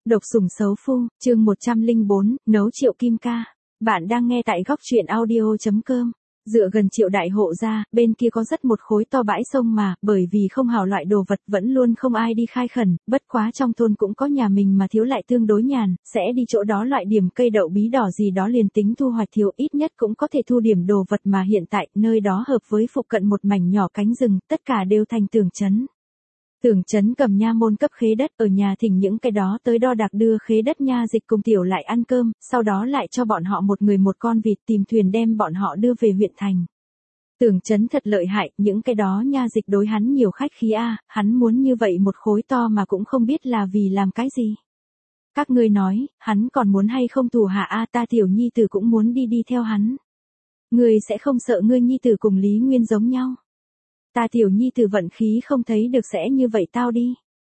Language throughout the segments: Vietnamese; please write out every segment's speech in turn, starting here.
Độc sủng xấu phu, chương 104, nấu Triệu Kim Ca. Bạn đang nghe tại góc truyện audio.com. Dựa gần Triệu đại hộ ra, bên kia có rất một khối to bãi sông mà, bởi vì không hảo loại đồ vật vẫn luôn không ai đi khai khẩn, bất quá trong thôn cũng có nhà mình mà thiếu lại tương đối nhàn, sẽ đi chỗ đó loại điểm cây đậu bí đỏ gì đó liền tính thu hoạch thiếu ít nhất cũng có thể thu điểm đồ vật mà hiện tại, nơi đó hợp với phụ cận một mảnh nhỏ cánh rừng, tất cả đều thành tường trấn. Tưởng trấn cầm nha môn cấp khế đất ở nhà thỉnh những cái đó tới đo đạc đưa khế đất nha dịch cùng tiểu lại ăn cơm, sau đó lại cho bọn họ một người một con vịt tìm thuyền đem bọn họ đưa về huyện thành. Tưởng trấn thật lợi hại, những cái đó nha dịch đối hắn nhiều khách khí hắn muốn như vậy một khối to mà cũng không biết là vì làm cái gì. Các ngươi nói, hắn còn muốn hay không thủ hạ ta tiểu nhi tử cũng muốn đi theo hắn. Ngươi sẽ không sợ ngươi nhi tử cùng Lý Nguyên giống nhau. Ta tiểu nhi tử vận khí không thấy được sẽ như vậy tao đi.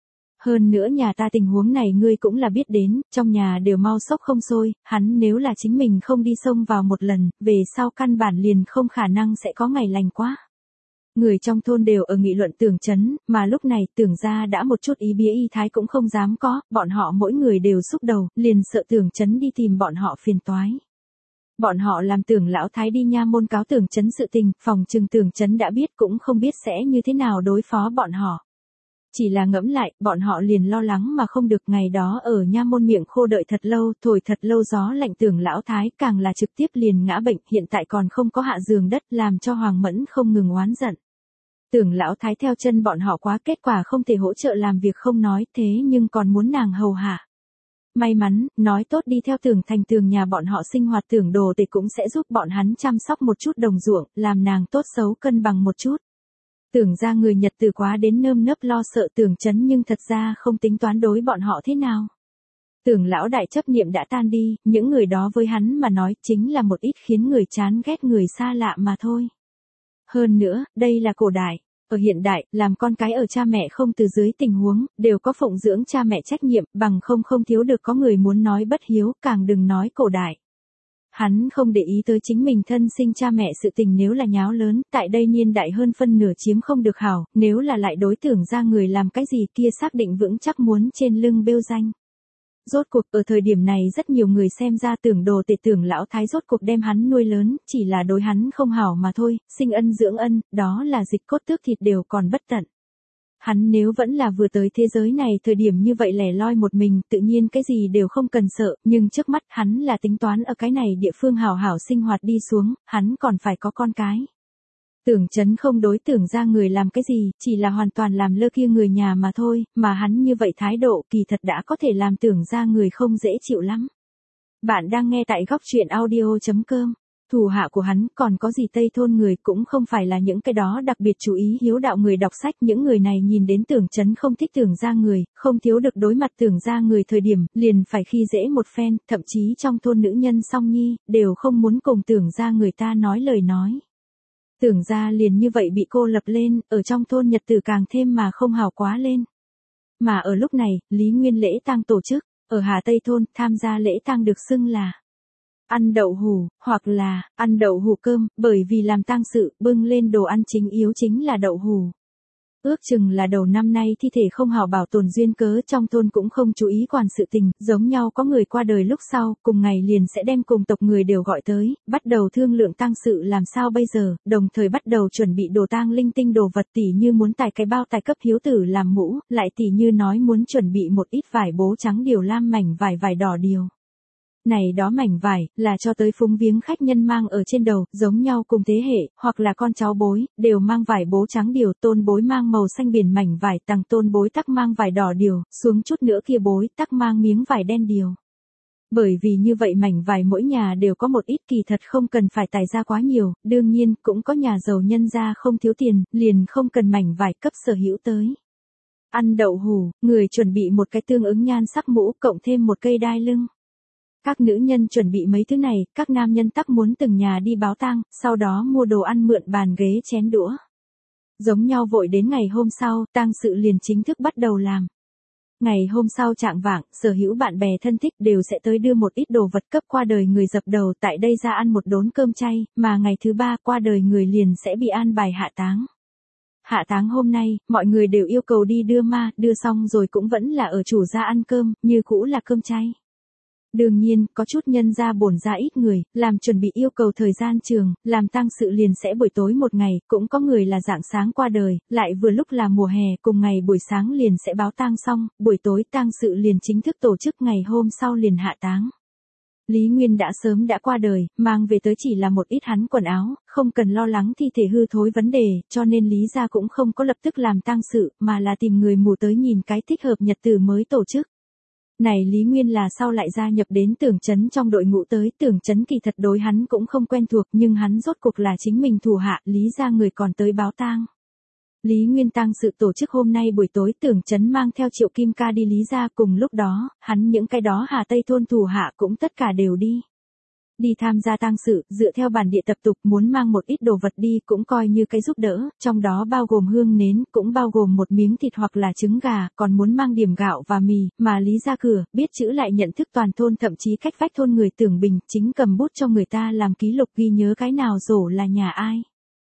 Hơn nữa nhà ta tình huống này ngươi cũng là biết đến, trong nhà đều mau sốc không sôi, hắn nếu là chính mình không đi xông vào một lần, về sau căn bản liền không khả năng sẽ có ngày lành quá. Người trong thôn đều ở nghị luận Tưởng trấn, mà lúc này Tưởng gia đã một chút ý bía y thái cũng không dám có, bọn họ mỗi người đều xúc đầu, liền sợ Tưởng trấn đi tìm bọn họ phiền toái. Bọn họ làm Tưởng lão thái đi nha môn cáo Tưởng trấn sự tình, phòng trừng Tưởng trấn đã biết cũng không biết sẽ như thế nào đối phó bọn họ. Chỉ là ngẫm lại, bọn họ liền lo lắng mà không được, ngày đó ở nha môn miệng khô đợi thật lâu, thổi thật lâu gió lạnh, Tưởng lão thái càng là trực tiếp liền ngã bệnh, hiện tại còn không có hạ giường đất, làm cho Hoàng Mẫn không ngừng oán giận. Tưởng lão thái theo chân bọn họ quá, kết quả không thể hỗ trợ làm việc không nói, thế nhưng còn muốn nàng hầu hạ. May mắn, nói tốt đi theo Tưởng thành tường nhà bọn họ sinh hoạt, Tưởng đồ tể cũng sẽ giúp bọn hắn chăm sóc một chút đồng ruộng, làm nàng tốt xấu cân bằng một chút. Tưởng ra người Nhật từ quá đến nơm nớp lo sợ Tưởng trấn nhưng thật ra không tính toán đối bọn họ thế nào. Tưởng lão đại chấp niệm đã tan đi, những người đó với hắn mà nói chính là một ít khiến người chán ghét người xa lạ mà thôi. Hơn nữa, đây là cổ đại. Ở hiện đại, làm con cái ở cha mẹ không từ dưới tình huống, đều có phụng dưỡng cha mẹ trách nhiệm, bằng không thiếu được có người muốn nói bất hiếu, càng đừng nói cổ đại. Hắn không để ý tới chính mình thân sinh cha mẹ sự tình, nếu là nháo lớn, tại đây niên đại hơn phân nửa chiếm không được hảo, nếu là lại đối Tưởng ra người làm cái gì kia xác định vững chắc muốn trên lưng bêu danh. Rốt cuộc ở thời điểm này rất nhiều người xem ra Tưởng đồ tể Tưởng lão thái rốt cuộc đem hắn nuôi lớn, chỉ là đối hắn không hảo mà thôi, sinh ân dưỡng ân, đó là dịch cốt tước thịt đều còn bất tận. Hắn nếu vẫn là vừa tới thế giới này thời điểm như vậy lẻ loi một mình, tự nhiên cái gì đều không cần sợ, nhưng trước mắt hắn là tính toán ở cái này địa phương hảo hảo sinh hoạt đi xuống, hắn còn phải có con cái. Tưởng trấn không đối Tưởng ra người làm cái gì, chỉ là hoàn toàn làm lơ kia người nhà mà thôi, mà hắn như vậy thái độ kỳ thật đã có thể làm Tưởng ra người không dễ chịu lắm. Bạn đang nghe tại góc truyện audio.com. Thủ hạ của hắn còn có gì Tây thôn người cũng không phải là những cái đó đặc biệt chú ý hiếu đạo người đọc sách, những người này nhìn đến Tưởng trấn không thích Tưởng ra người, không thiếu được đối mặt Tưởng ra người thời điểm, liền phải khi dễ một phen, thậm chí trong thôn nữ nhân song nhi, đều không muốn cùng Tưởng ra người ta nói lời nói. Tưởng ra liền như vậy bị cô lập lên, ở trong thôn nhật tử càng thêm mà không hào quá lên. Mà ở lúc này, Lý Nguyên lễ tang tổ chức, ở Hà Tây thôn, tham gia lễ tang được xưng là ăn đậu hủ, hoặc là ăn đậu hủ cơm, bởi vì làm tang sự, bưng lên đồ ăn chính yếu chính là đậu hủ. Ước chừng là đầu năm nay thi thể không hảo bảo tồn duyên cớ, trong thôn cũng không chú ý quản sự tình, giống nhau có người qua đời lúc sau, cùng ngày liền sẽ đem cùng tộc người đều gọi tới, bắt đầu thương lượng tang sự làm sao bây giờ, đồng thời bắt đầu chuẩn bị đồ tang linh tinh đồ vật, tỉ như muốn tải cái bao tài cấp hiếu tử làm mũ, lại tỉ như nói muốn chuẩn bị một ít vải bố trắng điều lam mảnh vải đỏ điều. Này đó mảnh vải, là cho tới phúng viếng khách nhân mang ở trên đầu, giống nhau cùng thế hệ, hoặc là con cháu bối, đều mang vải bố trắng điều, tôn bối mang màu xanh biển mảnh vải, tằng tôn bối tắc mang vải đỏ điều, xuống chút nữa kia bối tắc mang miếng vải đen điều. Bởi vì như vậy mảnh vải mỗi nhà đều có một ít, kỳ thật không cần phải tài ra quá nhiều, đương nhiên cũng có nhà giàu nhân gia không thiếu tiền, liền không cần mảnh vải cấp sở hữu tới. Ăn đậu hủ, người chuẩn bị một cái tương ứng nhan sắc mũ cộng thêm một cây đai lưng. Các nữ nhân chuẩn bị mấy thứ này, các nam nhân tắc muốn từng nhà đi báo tang, sau đó mua đồ ăn mượn bàn ghế chén đũa. Giống nhau vội đến ngày hôm sau, tang sự liền chính thức bắt đầu làm. Ngày hôm sau chạng vạng, sở hữu bạn bè thân thích đều sẽ tới đưa một ít đồ vật cấp qua đời người dập đầu tại đây ra ăn một đốn cơm chay, mà ngày thứ ba qua đời người liền sẽ bị an bài hạ táng. Hạ táng hôm nay, mọi người đều yêu cầu đi đưa ma, đưa xong rồi cũng vẫn là ở chủ gia ăn cơm, như cũ là cơm chay. Đương nhiên, có chút nhân gia bổn ra ít người, làm chuẩn bị yêu cầu thời gian trường, làm tang sự liền sẽ buổi tối một ngày, cũng có người là rạng sáng qua đời, lại vừa lúc là mùa hè, cùng ngày buổi sáng liền sẽ báo tang xong, buổi tối tang sự liền chính thức tổ chức ngày hôm sau liền hạ táng. Lý Nguyên đã sớm đã qua đời, mang về tới chỉ là một ít hắn quần áo, không cần lo lắng thi thể hư thối vấn đề, cho nên Lý gia cũng không có lập tức làm tang sự, mà là tìm người mù tới nhìn cái thích hợp nhật tử mới tổ chức. Này Lý Nguyên là sau lại gia nhập đến Tưởng Chấn trong đội ngũ tới, Tưởng Chấn kỳ thật đối hắn cũng không quen thuộc, nhưng hắn rốt cuộc là chính mình thủ hạ, Lý gia người còn tới báo tang. Lý Nguyên tang sự tổ chức hôm nay buổi tối, Tưởng Chấn mang theo Triệu Kim Ca đi Lý gia, cùng lúc đó, hắn những cái đó Hà Tây thôn thủ hạ cũng tất cả đều đi. Đi tham gia tang sự, dựa theo bản địa tập tục muốn mang một ít đồ vật đi cũng coi như cái giúp đỡ, trong đó bao gồm hương nến, cũng bao gồm một miếng thịt hoặc là trứng gà, còn muốn mang điểm gạo và mì, mà Lý ra cửa, biết chữ lại nhận thức toàn thôn, thậm chí cách vách thôn người Tưởng Bình, chính cầm bút cho người ta làm ký lục ghi nhớ cái nào rổ là nhà ai.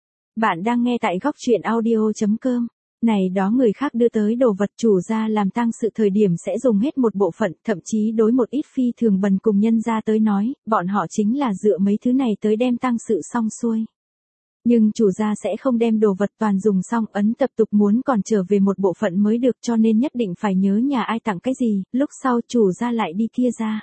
Bạn đang nghe tại góc truyện audio.com. Này đó người khác đưa tới đồ vật chủ gia làm tang sự thời điểm sẽ dùng hết một bộ phận, thậm chí đối một ít phi thường bần cùng nhân gia tới nói, bọn họ chính là dựa mấy thứ này tới đem tang sự xong xuôi. Nhưng chủ gia sẽ không đem đồ vật toàn dùng xong, ấn tập tục muốn còn trở về một bộ phận mới được, cho nên nhất định phải nhớ nhà ai tặng cái gì, lúc sau chủ gia lại đi kia ra.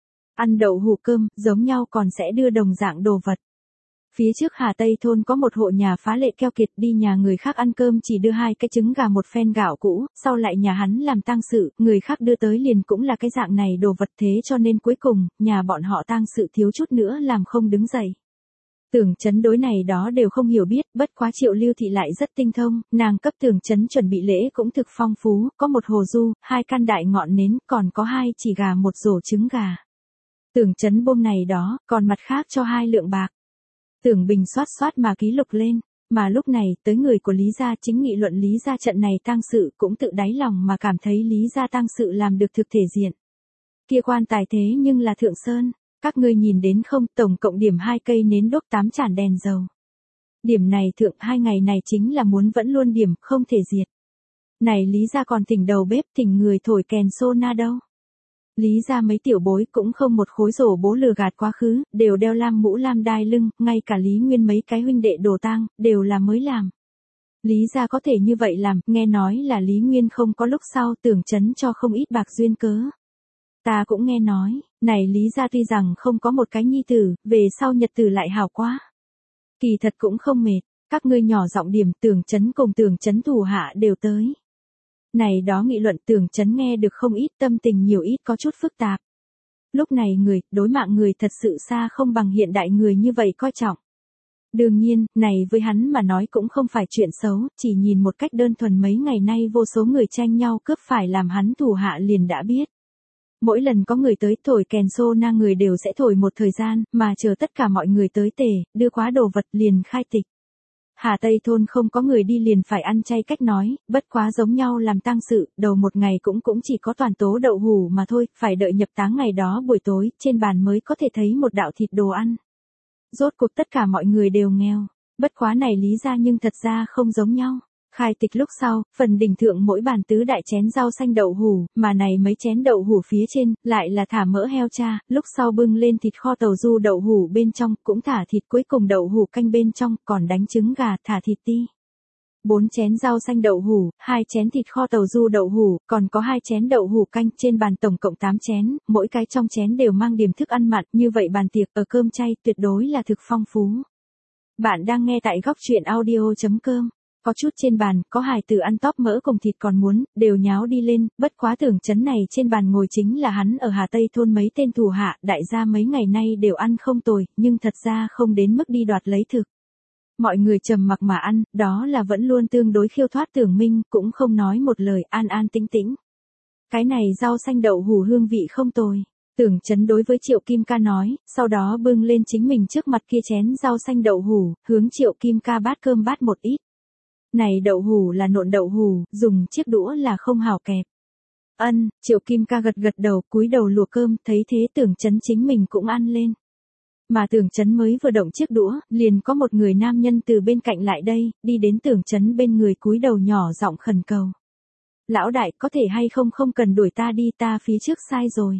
Ăn đậu hũ cơm, giống nhau còn sẽ đưa đồng dạng đồ vật. Phía trước Hà Tây thôn có một hộ nhà phá lệ keo kiệt, đi nhà người khác ăn cơm chỉ đưa 2 cái trứng gà một phen gạo cũ, sau lại nhà hắn làm tang sự, người khác đưa tới liền cũng là cái dạng này đồ vật, thế cho nên cuối cùng, nhà bọn họ tang sự thiếu chút nữa làm không đứng dậy. Tưởng Chấn đối này đó đều không hiểu biết, bất quá Triệu Lưu Thị lại rất tinh thông, nàng cấp Tưởng Chấn chuẩn bị lễ cũng thực phong phú, có một hồ du, 2 căn đại ngọn nến, còn có 2 chỉ gà một rổ trứng gà. Tưởng Chấn bôm này đó, còn mặt khác cho 2 lượng bạc. Tưởng Bình xoát mà ký lục lên, mà lúc này tới người của Lý gia chính nghị luận Lý gia trận này tang sự, cũng tự đáy lòng mà cảm thấy Lý gia tang sự làm được thực thể diện. Kia quan tài thế nhưng là Thượng Sơn, các ngươi nhìn đến không, tổng cộng điểm 2 cây nến đốt 8 chản đèn dầu. Điểm này thượng 2 ngày này chính là muốn vẫn luôn điểm, không thể diệt. Này Lý gia còn thỉnh đầu bếp, thỉnh người thổi kèn sô na đâu. Lý ra mấy tiểu bối cũng không một khối rổ bố lừa gạt quá khứ, đều đeo lam mũ lam đai lưng, ngay cả Lý Nguyên mấy cái huynh đệ đồ tang, đều là mới làm. Lý ra có thể như vậy làm, nghe nói là Lý Nguyên không có lúc sau Tưởng Chấn cho không ít bạc duyên cớ. Ta cũng nghe nói, này Lý ra tuy rằng không có một cái nhi tử, về sau nhật tử lại hảo quá. Kỳ thật cũng không mệt, các ngươi nhỏ giọng điểm, Tưởng Chấn cùng Tưởng Chấn thủ hạ đều tới. Này đó nghị luận Tưởng Chấn nghe được không ít, tâm tình nhiều ít có chút phức tạp. Lúc này đối mạng người thật sự xa không bằng hiện đại người như vậy coi trọng. Đương nhiên, này với hắn mà nói cũng không phải chuyện xấu, chỉ nhìn một cách đơn thuần mấy ngày nay vô số người tranh nhau cướp phải làm hắn thủ hạ liền đã biết. Mỗi lần có người tới thổi kèn sô na người đều sẽ thổi một thời gian, mà chờ tất cả mọi người tới tề, đưa quá đồ vật liền khai tịch. Hà Tây thôn không có người đi liền phải ăn chay cách nói, bất quá giống nhau làm tang sự, đầu một ngày cũng chỉ có toàn tố đậu hủ mà thôi, phải đợi nhập táng ngày đó buổi tối, trên bàn mới có thể thấy một đạo thịt đồ ăn. Rốt cuộc tất cả mọi người đều nghèo, bất quá này Lý ra nhưng thật ra không giống nhau. Khai tịch lúc sau, phần đỉnh thượng mỗi bàn tứ đại chén rau xanh đậu hủ, mà này mấy chén đậu hủ phía trên, lại là thả mỡ heo cha, lúc sau bưng lên thịt kho tàu du đậu hủ bên trong, cũng thả thịt cuối cùng đậu hủ canh bên trong, còn đánh trứng gà, thả thịt ti. 4 chén rau xanh đậu hủ, 2 chén thịt kho tàu du đậu hủ, còn có 2 chén đậu hủ canh, trên bàn tổng cộng 8 chén, mỗi cái trong chén đều mang điểm thức ăn mặn, như vậy bàn tiệc ở cơm chay tuyệt đối là thực phong phú. Bạn đang nghe tại góc truyện audio.com. Có chút trên bàn, có hài tử ăn tóp mỡ cùng thịt còn muốn, đều nháo đi lên, bất quá Tưởng Chấn này trên bàn ngồi chính là hắn ở Hà Tây thôn mấy tên thủ hạ, đại gia mấy ngày nay đều ăn không tồi, nhưng thật ra không đến mức đi đoạt lấy thực. Mọi người trầm mặc mà ăn, đó là vẫn luôn tương đối khiêu thoát Tưởng Minh, cũng không nói một lời, an an tĩnh tĩnh. Cái này rau xanh đậu hủ hương vị không tồi. Tưởng Chấn đối với Triệu Kim Ca nói, sau đó bưng lên chính mình trước mặt kia chén rau xanh đậu hủ, hướng Triệu Kim Ca bát cơm bát một ít. Này đậu hủ là nộn đậu hủ, dùng chiếc đũa là không hảo kẹp. Triệu Kim Ca gật đầu, cúi đầu lùa cơm, thấy thế Tưởng Chấn chính mình cũng ăn lên. Mà Tưởng Chấn mới vừa động chiếc đũa, liền có một người nam nhân từ bên cạnh lại đây, đi đến Tưởng Chấn bên người cúi đầu nhỏ giọng khẩn cầu. Lão đại, có thể hay không không cần đuổi ta đi, ta phía trước sai rồi.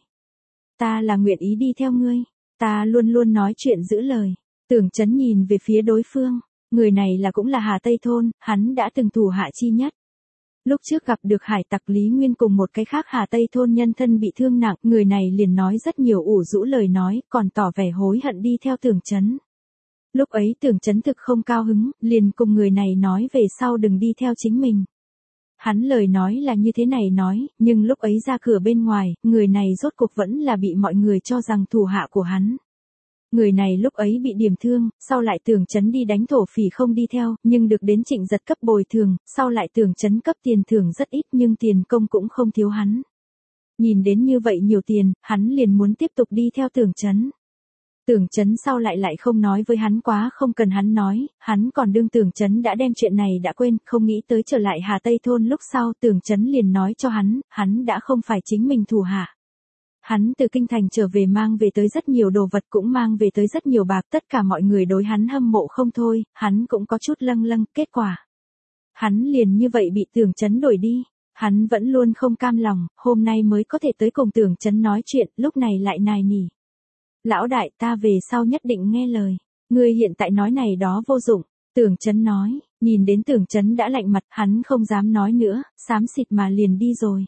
Ta là nguyện ý đi theo ngươi. Ta luôn luôn nói chuyện giữ lời. Tưởng Chấn nhìn về phía đối phương. Người này là cũng là Hà Tây Thôn, hắn đã từng thủ hạ chi nhất. Lúc trước gặp được hải tặc Lý Nguyên cùng một cái khác Hà Tây Thôn nhân thân bị thương nặng, người này liền nói rất nhiều ủ rũ lời nói, còn tỏ vẻ hối hận đi theo Tưởng Chấn. Lúc ấy Tưởng Chấn thực không cao hứng, liền cùng người này nói về sau đừng đi theo chính mình. Hắn lời nói là như thế này nói, nhưng lúc ấy ra cửa bên ngoài, người này rốt cuộc vẫn là bị mọi người cho rằng thủ hạ của hắn. Người này lúc ấy bị điểm thương, sau lại Tưởng Chấn đi đánh thổ phỉ không đi theo, nhưng được đến Trịnh Giật cấp bồi thường, sau lại Tưởng Chấn cấp tiền thưởng rất ít nhưng tiền công cũng không thiếu hắn. Nhìn đến như vậy nhiều tiền, hắn liền muốn tiếp tục đi theo Tưởng Chấn. Tưởng Chấn sau lại không nói với hắn quá không cần hắn nói, hắn còn đương Tưởng Chấn đã đem chuyện này đã quên, không nghĩ tới trở lại Hà Tây Thôn lúc sau Tưởng Chấn liền nói cho hắn đã không phải chính mình thủ hạ. Hắn từ kinh thành trở về mang về tới rất nhiều đồ vật cũng mang về tới rất nhiều bạc, tất cả mọi người đối hắn hâm mộ không thôi, hắn cũng có chút lâng lâng, kết quả. Hắn liền như vậy bị Tưởng Chấn đuổi đi, hắn vẫn luôn không cam lòng, hôm nay mới có thể tới cùng Tưởng Chấn nói chuyện, lúc này lại nài nỉ. Lão đại, ta về sau nhất định nghe lời, ngươi hiện tại nói này đó vô dụng, Tưởng Chấn nói, nhìn đến Tưởng Chấn đã lạnh mặt, hắn không dám nói nữa, xám xịt mà liền đi rồi.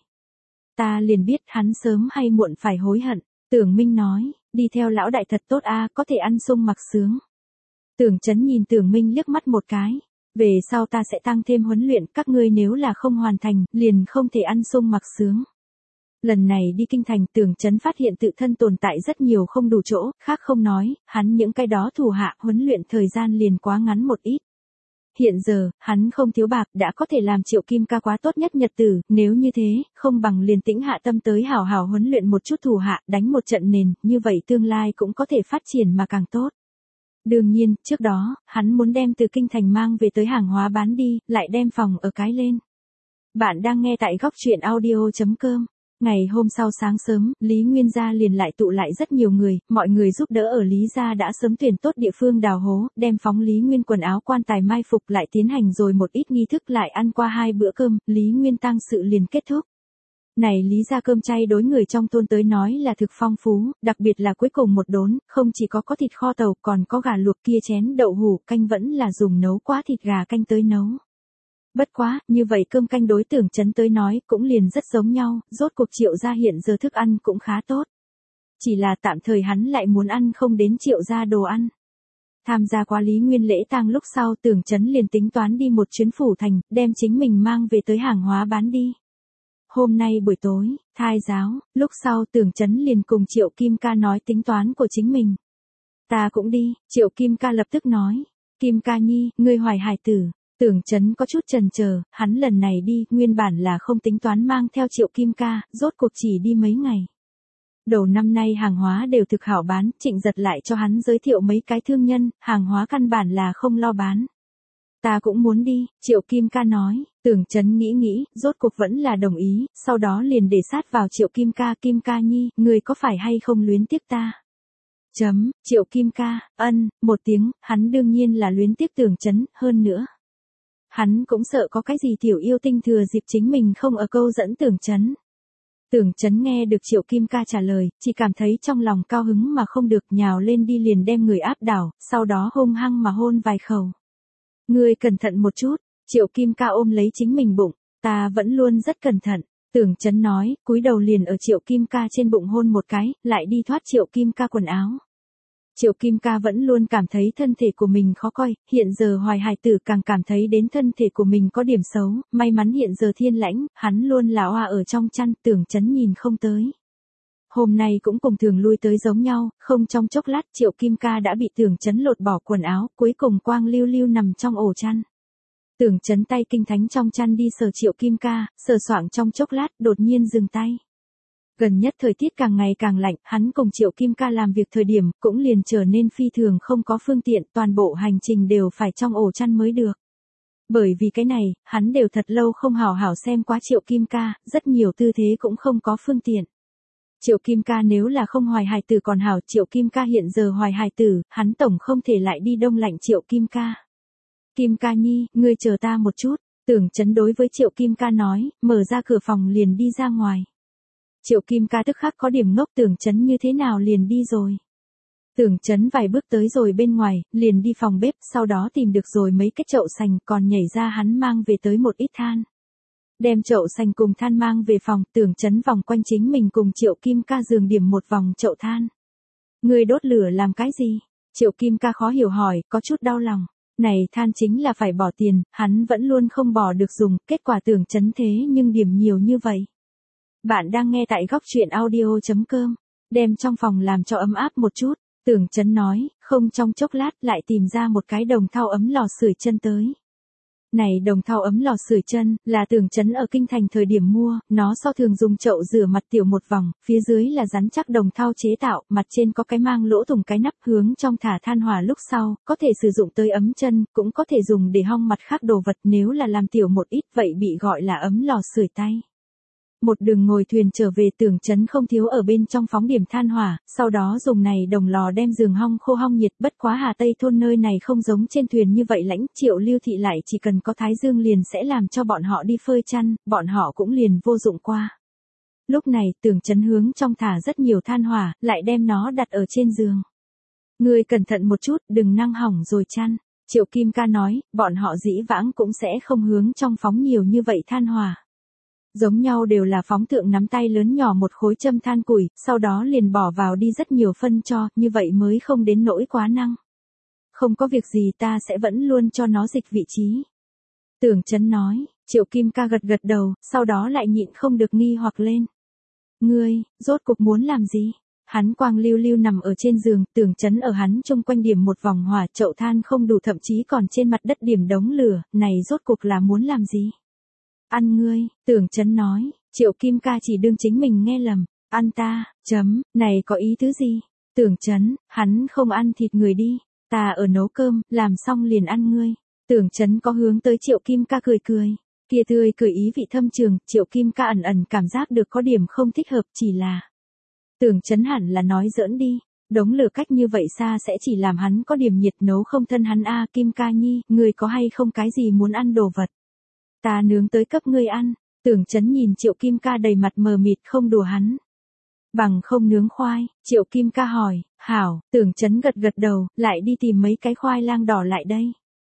Ta liền biết hắn sớm hay muộn phải hối hận, Tưởng Minh nói, đi theo lão đại thật tốt a, có thể ăn sung mặc sướng. Tưởng Chấn nhìn Tưởng Minh liếc mắt một cái, về sau ta sẽ tăng thêm huấn luyện, các ngươi nếu là không hoàn thành, liền không thể ăn sung mặc sướng. Lần này đi kinh thành Tưởng Chấn phát hiện tự thân tồn tại rất nhiều không đủ chỗ, khác không nói, hắn những cái đó thủ hạ huấn luyện thời gian liền quá ngắn một ít. Hiện giờ, hắn không thiếu bạc đã có thể làm Triệu Kim Ca quá tốt nhất nhật tử, nếu như thế, không bằng liền tĩnh hạ tâm tới hào hào huấn luyện một chút thủ hạ, đánh một trận nền, như vậy tương lai cũng có thể phát triển mà càng tốt. Đương nhiên, trước đó, hắn muốn đem từ kinh thành mang về tới hàng hóa bán đi, lại đem phòng ở cái lên. Bạn đang nghe tại góc truyện audio.com. Ngày hôm sau sáng sớm, Lý Nguyên gia liền lại tụ lại rất nhiều người, mọi người giúp đỡ ở Lý gia đã sớm tuyển tốt địa phương đào hố, đem phóng Lý Nguyên quần áo quan tài mai phục lại tiến hành rồi một ít nghi thức lại ăn qua 2 bữa cơm, Lý Nguyên tang sự liền kết thúc. Này Lý gia cơm chay đối người trong thôn tới nói là thực phong phú, đặc biệt là cuối cùng một đốn, không chỉ có thịt kho tàu còn có gà luộc kia chén đậu hủ canh vẫn là dùng nấu quá thịt gà canh tới nấu. Bất quá, như vậy cơm canh đối Tưởng Chấn tới nói cũng liền rất giống nhau, rốt cuộc Triệu gia hiện giờ thức ăn cũng khá tốt. Chỉ là tạm thời hắn lại muốn ăn không đến Triệu gia đồ ăn. Tham gia qua Lý Nguyên lễ tang lúc sau Tưởng Chấn liền tính toán đi một chuyến phủ thành, đem chính mình mang về tới hàng hóa bán đi. Hôm nay buổi tối, thai giáo, lúc sau Tưởng Chấn liền cùng Triệu Kim Ca nói tính toán của chính mình. Ta cũng đi, Triệu Kim Ca lập tức nói. Kim Ca nhi, ngươi hoài hài tử. Tưởng Chấn có chút chần chờ, hắn lần này đi, nguyên bản là không tính toán mang theo Triệu Kim Ca, rốt cuộc chỉ đi mấy ngày. Đầu năm nay hàng hóa đều thực hảo bán, Trịnh Giật lại cho hắn giới thiệu mấy cái thương nhân, hàng hóa căn bản là không lo bán. Ta cũng muốn đi, Triệu Kim Ca nói, Tưởng Chấn nghĩ, rốt cuộc vẫn là đồng ý, sau đó liền để sát vào Triệu Kim Ca nhi, người có phải hay không luyến tiếc ta? Triệu Kim Ca, một tiếng, hắn đương nhiên là luyến tiếc Tưởng Chấn, hơn nữa. Hắn cũng sợ có cái gì tiểu yêu tinh thừa dịp chính mình không ở câu dẫn Tưởng Chấn. Tưởng Chấn nghe được Triệu Kim Ca trả lời, chỉ cảm thấy trong lòng cao hứng mà không được nhào lên đi liền đem người áp đảo, sau đó hung hăng mà hôn vài khẩu. Ngươi cẩn thận một chút, Triệu Kim Ca ôm lấy chính mình bụng, ta vẫn luôn rất cẩn thận. Tưởng Chấn nói, cúi đầu liền ở Triệu Kim Ca trên bụng hôn một cái, lại đi thoát Triệu Kim Ca quần áo. Triệu Kim Ca vẫn luôn cảm thấy thân thể của mình khó coi, hiện giờ hoài hài tử càng cảm thấy đến thân thể của mình có điểm xấu, may mắn hiện giờ thiên lãnh, hắn luôn là oa ở trong chăn, Tưởng Chấn nhìn không tới. Hôm nay cũng cùng thường lui tới giống nhau, không trong chốc lát Triệu Kim Ca đã bị Tưởng Chấn lột bỏ quần áo, cuối cùng quang lưu lưu nằm trong ổ chăn. Tưởng Chấn tay kinh thánh trong chăn đi sờ Triệu Kim Ca, sờ soạng trong chốc lát, đột nhiên dừng tay. Gần nhất thời tiết càng ngày càng lạnh, hắn cùng Triệu Kim Ca làm việc thời điểm, cũng liền trở nên phi thường không có phương tiện, toàn bộ hành trình đều phải trong ổ chăn mới được. Bởi vì cái này, hắn đều thật lâu không hảo hảo xem quá Triệu Kim Ca, rất nhiều tư thế cũng không có phương tiện. Triệu Kim Ca nếu là không hoài hài tử còn hảo, Triệu Kim Ca hiện giờ hoài hài tử, hắn tổng không thể lại đi đông lạnh Triệu Kim Ca. Kim Ca nhi, ngươi chờ ta một chút, Tưởng Chấn đối với Triệu Kim Ca nói, mở ra cửa phòng liền đi ra ngoài. Triệu Kim Ca tức khắc có điểm ngốc, Tưởng Chấn như thế nào liền đi rồi. Tưởng Chấn vài bước tới rồi bên ngoài, liền đi phòng bếp, sau đó tìm được rồi mấy cái chậu sành, còn nhảy ra hắn mang về tới một ít than. Đem chậu sành cùng than mang về phòng, Tưởng Chấn vòng quanh chính mình cùng Triệu Kim Ca giường điểm một vòng chậu than. Ngươi đốt lửa làm cái gì? Triệu Kim Ca khó hiểu hỏi, có chút đau lòng. Này than chính là phải bỏ tiền, hắn vẫn luôn không bỏ được dùng, kết quả Tưởng Chấn thế nhưng điểm nhiều như vậy. Bạn đang nghe tại góc truyện audio.com, đem trong phòng làm cho ấm áp một chút, Tưởng Chấn nói, không trong chốc lát lại tìm ra một cái đồng thau ấm lò sưởi chân tới. Này đồng thau ấm lò sưởi chân, là Tưởng Chấn ở kinh thành thời điểm mua, nó so thường dùng chậu rửa mặt tiểu một vòng, phía dưới là rắn chắc đồng thau chế tạo, mặt trên có cái mang lỗ thủng cái nắp hướng trong thả than hỏa lúc sau, có thể sử dụng tới ấm chân, cũng có thể dùng để hong mặt khác đồ vật, nếu là làm tiểu một ít vậy bị gọi là ấm lò sưởi tay. Một đường ngồi thuyền trở về, Tưởng Chấn không thiếu ở bên trong phóng điểm than hỏa, sau đó dùng này đồng lò đem giường hong khô hong nhiệt, bất quá Hà Tây thôn nơi này không giống trên thuyền như vậy lãnh, Triệu Lưu Thị lại chỉ cần có thái dương liền sẽ làm cho bọn họ đi phơi chăn, bọn họ cũng liền vô dụng qua. Lúc này, Tưởng Chấn hướng trong thả rất nhiều than hỏa, lại đem nó đặt ở trên giường. Ngươi cẩn thận một chút, đừng năng hỏng rồi chăn. Triệu Kim Ca nói, bọn họ dĩ vãng cũng sẽ không hướng trong phóng nhiều như vậy than hỏa. Giống nhau đều là phóng thượng nắm tay lớn nhỏ một khối châm than củi, sau đó liền bỏ vào đi rất nhiều phân cho, như vậy mới không đến nỗi quá năng. Không có việc gì, ta sẽ vẫn luôn cho nó dịch vị trí. Tưởng Chấn nói, Triệu Kim Ca gật gật đầu, sau đó lại nhịn không được nghi hoặc lên. Ngươi, rốt cuộc muốn làm gì? Hắn quang lưu lưu nằm ở trên giường, Tưởng Chấn ở hắn chung quanh điểm một vòng hỏa, chậu than không đủ, thậm chí còn trên mặt đất điểm đống lửa, này rốt cuộc là muốn làm gì? Ăn ngươi, Tưởng Chấn nói, Triệu Kim Ca chỉ đương chính mình nghe lầm, ăn ta, này có ý tứ gì? Tưởng Chấn, hắn không ăn thịt người đi, ta ở nấu cơm, làm xong liền ăn ngươi. Tưởng Chấn có hướng tới Triệu Kim Ca cười cười, kia tươi cười ý vị thâm trường, Triệu Kim Ca ẩn ẩn cảm giác được có điểm không thích hợp, chỉ là Tưởng Chấn hẳn là nói giỡn đi, đống lửa cách như vậy xa sẽ chỉ làm hắn có điểm nhiệt, nấu không thân hắn a. Kim Ca nhi, ngươi có hay không cái gì muốn ăn đồ vật? Ta nướng tới cấp ngươi ăn. Tưởng Chấn nhìn Triệu Kim Ca đầy mặt mờ mịt, không đùa hắn. Bằng không nướng khoai? Triệu Kim Ca hỏi. Hảo. Tưởng Chấn gật gật đầu, lại đi tìm mấy cái khoai lang đỏ lại đây.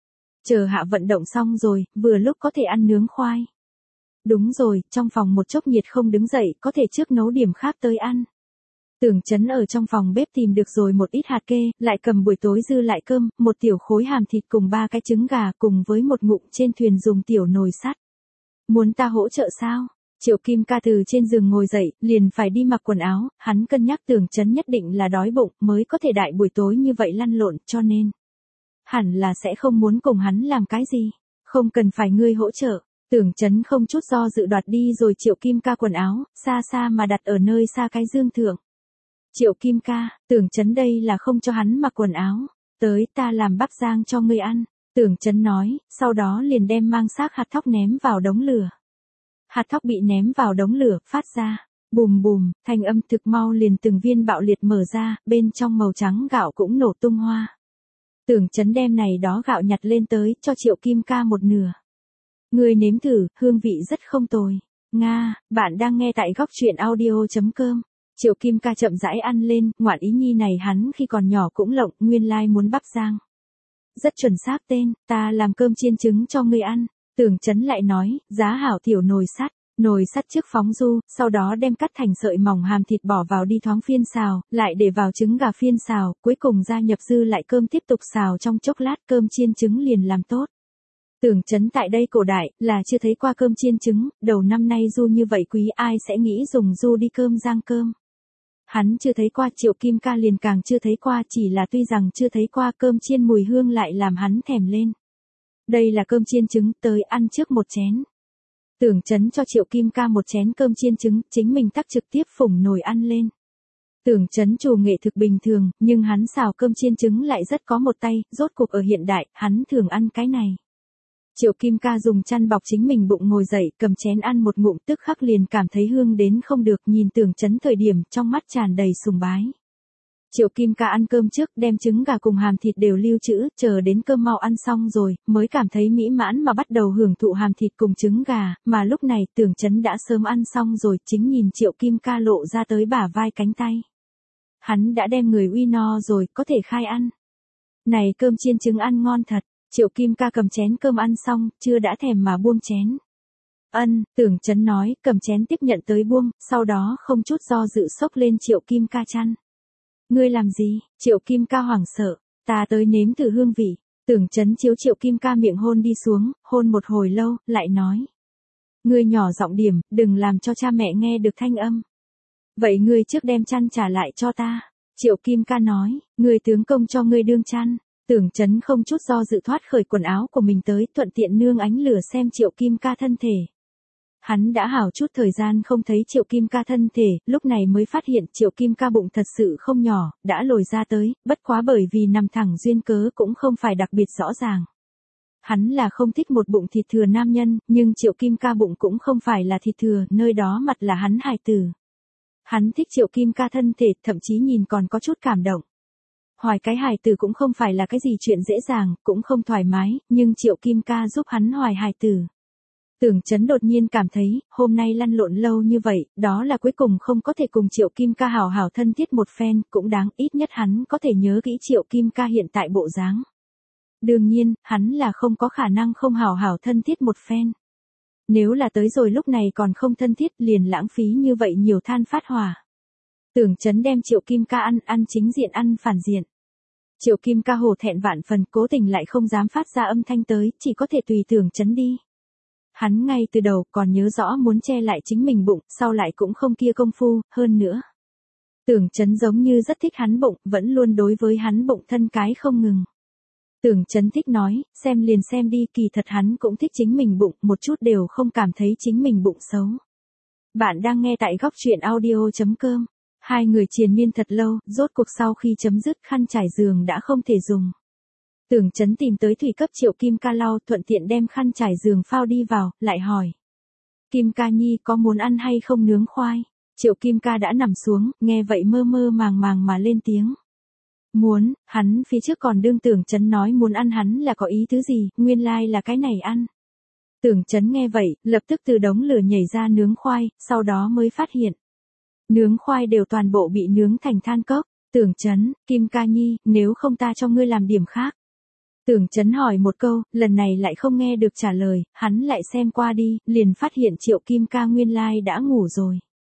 Chờ hạ vận động xong rồi, vừa lúc có thể ăn nướng khoai. Đúng rồi, trong phòng một chốc nhiệt không đứng dậy, có thể trước nấu điểm khác tới ăn. Tưởng Chấn ở trong phòng bếp tìm được rồi một ít hạt kê, lại cầm buổi tối dư lại cơm, một tiểu khối hàm thịt cùng 3 cái trứng gà, cùng với một ngụm trên thuyền dùng tiểu nồi sắt. Muốn ta hỗ trợ sao? Triệu Kim Ca từ trên giường ngồi dậy, liền phải đi mặc quần áo, hắn cân nhắc Tưởng Chấn nhất định là đói bụng, mới có thể đại buổi tối như vậy lăn lộn, cho nên hẳn là sẽ không muốn cùng hắn làm cái gì. Không cần phải ngươi hỗ trợ. Tưởng Chấn không chút do dự đoạt đi rồi Triệu Kim Ca quần áo, xa xa mà đặt ở nơi xa cái dương thượng. Triệu Kim Ca, Tưởng Chấn đây là không cho hắn mặc quần áo. Tới, ta làm bắp rang cho ngươi ăn. Tưởng Chấn nói, sau đó liền đem mang xác hạt thóc ném vào đống lửa. Hạt thóc bị ném vào đống lửa, phát ra bùm bùm, thanh âm thực mau liền từng viên bạo liệt mở ra, bên trong màu trắng gạo cũng nổ tung hoa. Tưởng Chấn đem này đó gạo nhặt lên tới, cho Triệu Kim Ca một nửa. Ngươi nếm thử, hương vị rất không tồi. Nga, bạn đang nghe tại góc truyện audio.com. Triệu Kim Ca chậm rãi ăn lên, ngoạn ý nhi này hắn khi còn nhỏ cũng lộng, nguyên lai muốn bắp rang. Rất chuẩn xác tên, ta làm cơm chiên trứng cho ngươi ăn. Tưởng Chấn lại nói, giá hảo tiểu nồi sắt trước phóng du, sau đó đem cắt thành sợi mỏng hàm thịt bỏ vào đi thoáng phiên xào, lại để vào trứng gà phiên xào, cuối cùng gia nhập dư lại cơm tiếp tục xào trong chốc lát, cơm chiên trứng liền làm tốt. Tưởng Chấn tại đây cổ đại, là chưa thấy qua cơm chiên trứng, đầu năm nay du như vậy quý, ai sẽ nghĩ dùng du đi cơm rang cơm. Hắn chưa thấy qua, Triệu Kim Ca liền càng chưa thấy qua, chỉ là tuy rằng chưa thấy qua, cơm chiên mùi hương lại làm hắn thèm lên. Đây là cơm chiên trứng, tới ăn trước một chén. Tưởng Chấn cho Triệu Kim Ca một chén cơm chiên trứng, chính mình tắc trực tiếp phủng nồi ăn lên. Tưởng Chấn chủ nghệ thực bình thường, nhưng hắn xào cơm chiên trứng lại rất có một tay, rốt cuộc ở hiện đại, hắn thường ăn cái này. Triệu Kim Ca dùng chăn bọc chính mình bụng ngồi dậy, cầm chén ăn một ngụm, tức khắc liền cảm thấy hương đến không được, nhìn Tưởng Chấn thời điểm trong mắt tràn đầy sùng bái. Triệu Kim Ca ăn cơm trước, đem trứng gà cùng hàm thịt đều lưu trữ, chờ đến cơm mau ăn xong rồi, mới cảm thấy mỹ mãn mà bắt đầu hưởng thụ hàm thịt cùng trứng gà, mà lúc này Tưởng Chấn đã sớm ăn xong rồi, chính nhìn Triệu Kim Ca lộ ra tới bả vai cánh tay. Hắn đã đem người uy no rồi, có thể khai ăn. Này cơm chiên trứng ăn ngon thật. Triệu Kim Ca cầm chén cơm ăn xong, chưa đã thèm mà buông chén. Tưởng Chấn nói, cầm chén tiếp nhận tới buông, sau đó không chút do dự xốc lên Triệu Kim Ca chăn. Ngươi làm gì? Triệu Kim Ca hoảng sợ, ta tới nếm thử hương vị. Tưởng Chấn chiếu Triệu Kim Ca miệng hôn đi xuống, hôn một hồi lâu, lại nói. Ngươi nhỏ giọng điểm, đừng làm cho cha mẹ nghe được thanh âm. Vậy ngươi trước đem chăn trả lại cho ta. Triệu Kim Ca nói, ngươi tướng công cho ngươi đương chăn. Tưởng Chấn không chút do dự thoát khởi quần áo của mình tới, thuận tiện nương ánh lửa xem Triệu Kim Ca thân thể. Hắn đã hảo chút thời gian không thấy Triệu Kim Ca thân thể, lúc này mới phát hiện Triệu Kim Ca bụng thật sự không nhỏ, đã lồi ra tới, bất quá bởi vì nằm thẳng duyên cớ cũng không phải đặc biệt rõ ràng. Hắn là không thích một bụng thịt thừa nam nhân, nhưng Triệu Kim Ca bụng cũng không phải là thịt thừa, nơi đó mặt là hắn hài tử. Hắn thích Triệu Kim Ca thân thể, thậm chí nhìn còn có chút cảm động. Hoài cái hài tử cũng không phải là cái gì chuyện dễ dàng, cũng không thoải mái, nhưng Triệu Kim Ca giúp hắn hoài hài tử. Tưởng Chấn đột nhiên cảm thấy, hôm nay lăn lộn lâu như vậy, đó là cuối cùng không có thể cùng Triệu Kim Ca hảo hảo thân thiết một phen, cũng đáng, ít nhất hắn có thể nhớ kỹ Triệu Kim Ca hiện tại bộ dáng. Đương nhiên, hắn là không có khả năng không hảo hảo thân thiết một phen. Nếu là tới rồi lúc này còn không thân thiết liền lãng phí như vậy nhiều than phát hỏa. Tưởng Chấn đem Triệu Kim Ca ăn chính diện ăn phản diện. Triệu Kim Ca hổ thẹn vạn phần, cố tình lại không dám phát ra âm thanh tới, chỉ có thể tùy Tưởng Chấn đi. Hắn ngay từ đầu còn nhớ rõ muốn che lại chính mình bụng, sau lại cũng không kia công phu, hơn nữa. Tưởng Chấn giống như rất thích hắn bụng, vẫn luôn đối với hắn bụng thân cái không ngừng. Tưởng Chấn thích nói, xem liền xem đi, kỳ thật hắn cũng thích chính mình bụng, một chút đều không cảm thấy chính mình bụng xấu. Bạn đang nghe tại góc truyện audio.com. Hai người triền miên thật lâu, rốt cuộc sau khi chấm dứt khăn trải giường đã không thể dùng. Tưởng Chấn tìm tới thủy cấp Triệu Kim Ca lau, thuận tiện đem khăn trải giường phao đi vào, lại hỏi. Kim Ca nhi có muốn ăn hay không nướng khoai? Triệu Kim Ca đã nằm xuống, nghe vậy mơ mơ màng màng mà lên tiếng. Muốn, hắn phía trước còn đương Tưởng Chấn nói muốn ăn hắn là có ý tứ gì, nguyên lai là cái này ăn. Tưởng Chấn nghe vậy, lập tức từ đống lửa nhảy ra nướng khoai, sau đó mới phát hiện. Nướng khoai đều toàn bộ bị nướng thành than cốc. Tưởng Chấn, Kim Ca nhi, nếu không ta cho ngươi làm điểm khác. Tưởng Chấn hỏi một câu, lần này lại không nghe được trả lời, hắn lại xem qua đi, liền phát hiện Triệu Kim Ca nguyên lai đã ngủ rồi.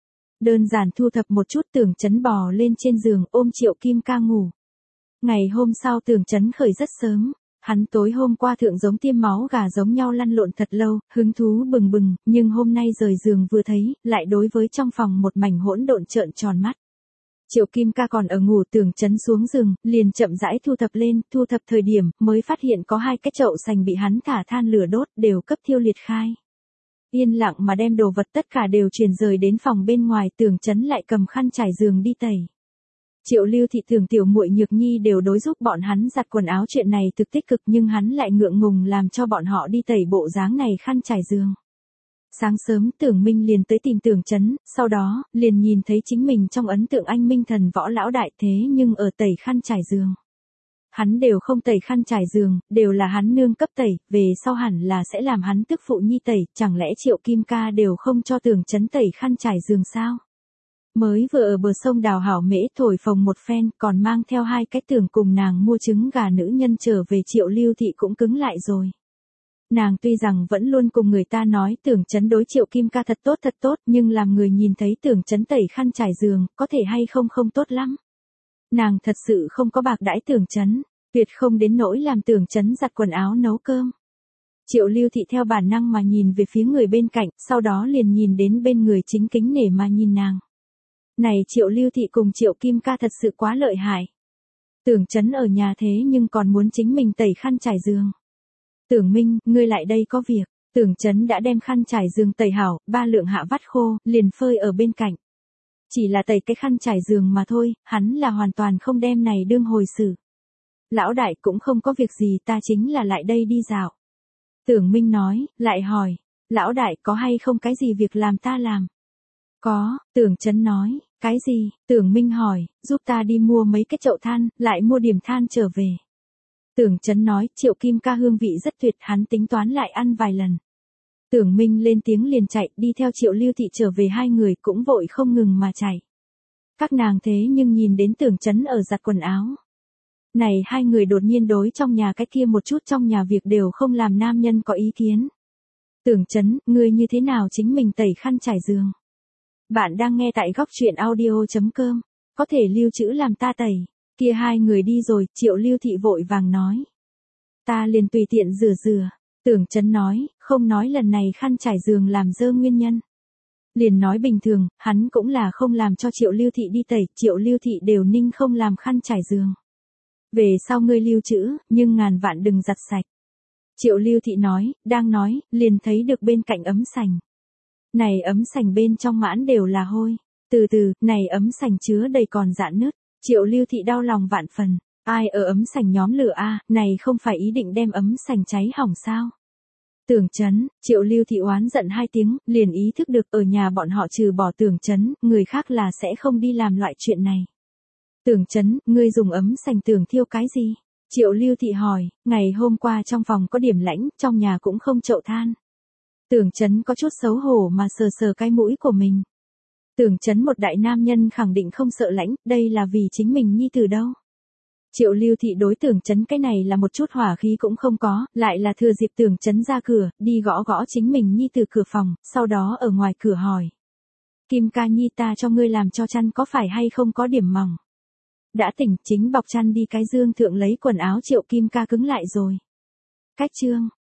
Đơn giản thu thập một chút, Tưởng Chấn bò lên trên giường ôm Triệu Kim Ca ngủ. Ngày hôm sau Tưởng Chấn khởi rất sớm, hắn tối hôm qua thượng giống tiêm máu gà giống nhau lăn lộn thật lâu, hứng thú bừng bừng, nhưng hôm nay rời giường vừa thấy, lại đối với trong phòng một mảnh hỗn độn trợn tròn mắt. Triệu Kim Ca còn ở ngủ, Tưởng Chấn xuống giường, liền chậm rãi thu thập thời điểm, mới phát hiện có hai cái chậu sành bị hắn thả than lửa đốt, đều cấp thiêu liệt khai. Yên lặng mà đem đồ vật tất cả đều chuyển rời đến phòng bên ngoài, Tưởng Chấn lại cầm khăn trải giường đi tẩy. Triệu Lưu Thị Tưởng tiểu muội Nhược Nhi đều đối giúp bọn hắn giặt quần áo chuyện này thực tích cực, nhưng hắn lại ngượng ngùng làm cho bọn họ đi tẩy bộ dáng này khăn trải giường. Sáng sớm Tưởng Minh liền tới tìm Tưởng Chấn, sau đó, liền nhìn thấy chính mình trong ấn tượng anh minh thần võ lão đại, thế nhưng ở tẩy khăn trải giường. Hắn đều không tẩy khăn trải giường, đều là hắn nương cấp tẩy, về sau hẳn là sẽ làm hắn tức phụ nhi tẩy, chẳng lẽ Triệu Kim Ca đều không cho Tưởng Chấn tẩy khăn trải giường sao? Mới vừa ở bờ sông đào hảo mễ thổi phồng một phen, còn mang theo hai cái Tưởng cùng nàng mua trứng gà nữ nhân trở về, Triệu Lưu Thị cũng cứng lại rồi. Nàng tuy rằng vẫn luôn cùng người ta nói Tưởng Chấn đối Triệu Kim Ca thật tốt, nhưng làm người nhìn thấy Tưởng Chấn tẩy khăn trải giường, có thể hay không không tốt lắm. Nàng thật sự không có bạc đãi Tưởng Chấn, tuyệt không đến nỗi làm Tưởng Chấn giặt quần áo nấu cơm. Triệu Lưu Thị theo bản năng mà nhìn về phía người bên cạnh, sau đó liền nhìn đến bên người chính kính nể mà nhìn nàng. Này Triệu Lưu Thị cùng Triệu Kim Ca thật sự quá lợi hại. Tưởng Chấn ở nhà thế nhưng còn muốn chính mình tẩy khăn trải giường. Tưởng Minh, ngươi lại đây có việc. Tưởng Chấn đã đem khăn trải giường tẩy hảo, 3 lượng hạ vắt khô, liền phơi ở bên cạnh. Chỉ là tẩy cái khăn trải giường mà thôi, hắn là hoàn toàn không đem này đương hồi xử. Lão đại cũng không có việc gì, ta chính là lại đây đi dạo. Tưởng Minh nói, lại hỏi, lão đại có hay không cái gì việc làm ta làm? Có, Tưởng Chấn nói, cái gì? Tưởng Minh hỏi, giúp ta đi mua mấy cái chậu than, lại mua điểm than trở về. Tưởng Chấn nói, Triệu Kim ca hương vị rất tuyệt, hắn tính toán lại ăn vài lần. Tưởng Minh lên tiếng liền chạy, đi theo Triệu Lưu Thị trở về, hai người cũng vội không ngừng mà chạy. Các nàng thế nhưng nhìn đến Tưởng Chấn ở giặt quần áo. Này hai người đột nhiên đối trong nhà cái kia một chút trong nhà việc đều không làm, nam nhân có ý kiến. Tưởng Chấn, ngươi như thế nào chính mình tẩy khăn trải giường? Bạn đang nghe tại góc truyện audio.com, có thể lưu trữ làm ta tẩy. Kia hai người đi rồi, Triệu Lưu Thị vội vàng nói. Ta liền tùy tiện rửa rửa. Tưởng Chấn nói, không nói lần này khăn trải giường làm dơ nguyên nhân. Liền nói bình thường, hắn cũng là không làm cho Triệu Lưu Thị đi tẩy, Triệu Lưu Thị đều ninh không làm khăn trải giường. Về sau ngươi lưu trữ, nhưng ngàn vạn đừng giặt sạch. Triệu Lưu Thị nói, đang nói, liền thấy được bên cạnh ấm sành. Này ấm sành bên trong mãn đều là hôi. Từ từ, này ấm sành chứa đầy còn rạn nứt. Triệu Lưu Thị đau lòng vạn phần. Ai ở ấm sành nhóm lửa a, này không phải ý định đem ấm sành cháy hỏng sao? Tưởng Chấn, Triệu Lưu Thị oán giận hai tiếng, liền ý thức được ở nhà bọn họ trừ bỏ Tưởng Chấn, người khác là sẽ không đi làm loại chuyện này. Tưởng Chấn, ngươi dùng ấm sành tưởng thiêu cái gì? Triệu Lưu Thị hỏi, ngày hôm qua trong phòng có điểm lãnh, trong nhà cũng không chậu than. Tưởng Chấn có chút xấu hổ mà sờ sờ cái mũi của mình. Tưởng Chấn một đại nam nhân khẳng định không sợ lãnh, đây là vì chính mình nhi tử đâu. Triệu Lưu Thị đối Tưởng Chấn cái này là một chút hỏa khí cũng không có, lại là thừa dịp Tưởng Chấn ra cửa, đi gõ gõ chính mình nhi tử cửa phòng, sau đó ở ngoài cửa hỏi. Kim ca nhi, ta cho ngươi làm cho chăn có phải hay không có điểm mỏng? Đã tỉnh, chính bọc chăn đi cái dương thượng lấy quần áo. Triệu Kim ca cứng lại rồi. Cách chương.